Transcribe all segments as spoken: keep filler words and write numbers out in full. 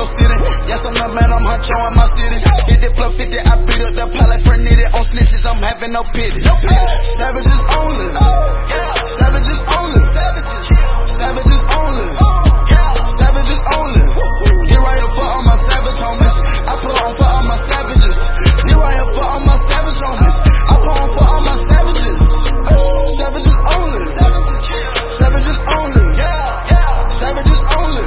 city. Yes, I'm the man, I'm huncho in my city. fifty plus fifty, I beat up the pilot for knitted. On snitches, I'm having no pity. No pity. Savages only. Savages only. Savages only. Savages only. Get right up for all my savage homies. I put on for all my savages. Get right up for all my savage homies. I put on for all my savages. Savages only. Savages only. Savages only.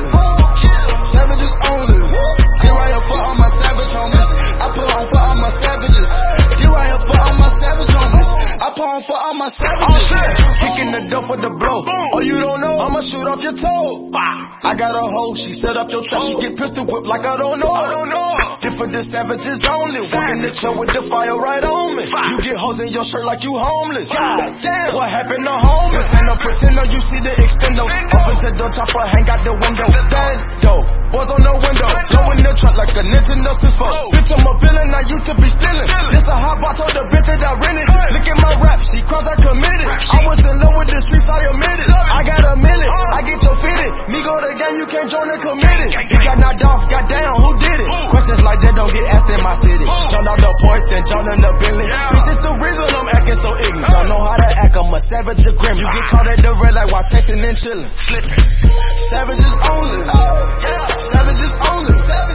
Savages only. Get right up for all my savage homies. I put on for all my savages. Get right up for all my savage homies. I put on for all my savages. Kicking the door for the blow. Oh, you don't know? I'ma shoot off your toe. I got a hoe, she set up your trap. She get pistol whipped like I don't know. I don't know. Different the savages only. Walking the club with the fire right on me. You get hoes in your shirt like you homeless. God damn. What happened to homeless? Ain't no pretender, you see the extendo. Open the door, chopper hang out the window. That's dope. Boys on the window. Blow in the truck like a Nintendo six four. Bitch, I'm a villain, I used to be stealing. This a hot box, told the bitch that I rented. Look at my rap, she cross, I committed. I was in love with the streets, I admit it. I got a million, I get your fitted. Me go to game, you can't join the committee. He got knocked off, got down, who did it? Questions like that don't get asked in my city. Jumped out the porch, then jumped in the Bentley. Bitch, it's the reason I'm acting so ignorant. Don't know how to act, I'm a savage or grim. You get caught at the red light while texting and chilling. Slipping. Savages only. Savages only.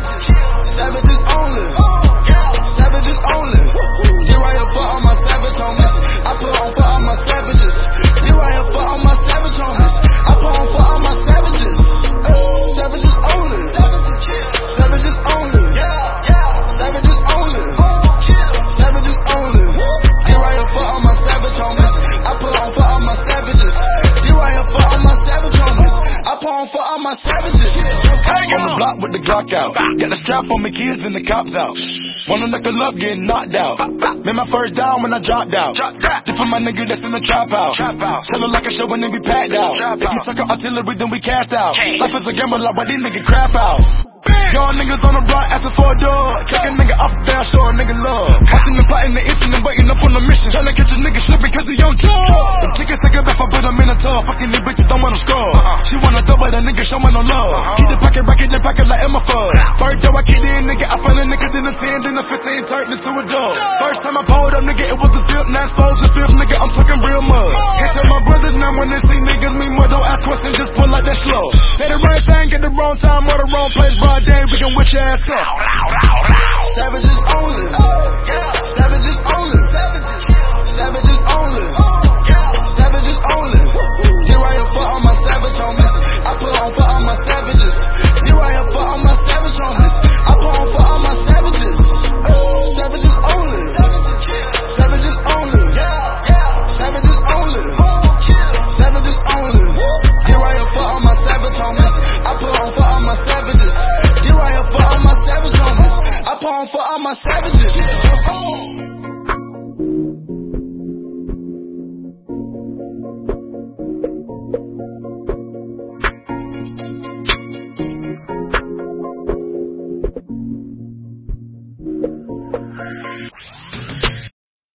Savages only. Savages only. Get right up for all my savage homies. I put on for all my savages. Get right up for all my savage homies. I put on for all my savages. Savages only. Savages only. Savages only. Savages only. Get right up for all my savage homies. I put on for all my savages. Get right up for all my savage homies. I put on for all my savages. On the block with the Glock out. Got the strap on my kids and the cops out. Wanna knuckle up, getting knocked out. Made my first down when I dropped out. Different my nigga that's in the trap house. Tellin' like a show when they be packed out. If you suck artillery, then we cast out. Life is a gamble, like why these niggas crap out. Y'all niggas on the block asking for a dog. Kick a nigga up down, show a nigga love. Watching the plotting, they itching and waiting up on the mission. Tryna catch a nigga slipping cause he on drugs. Them chickens take a bath, I put them in a tub. Fucking these bitches don't want them score. She wanna throw but a nigga show me no love. Keep the pocket rocket, the pocket like Emma Fudd. First time I kicked in, nigga, I found a nigga in the sand, then the fifteen turned into a dog. First time I pulled up, nigga, it was a tip, now it's foes and fifth, nigga, I'm talking real mud. Can't tell my brothers now when they see niggas mean more, don't ask questions, just pull like that slow. Say the right thing at the wrong time or the wrong place, broad day, we can wish your ass up. Savages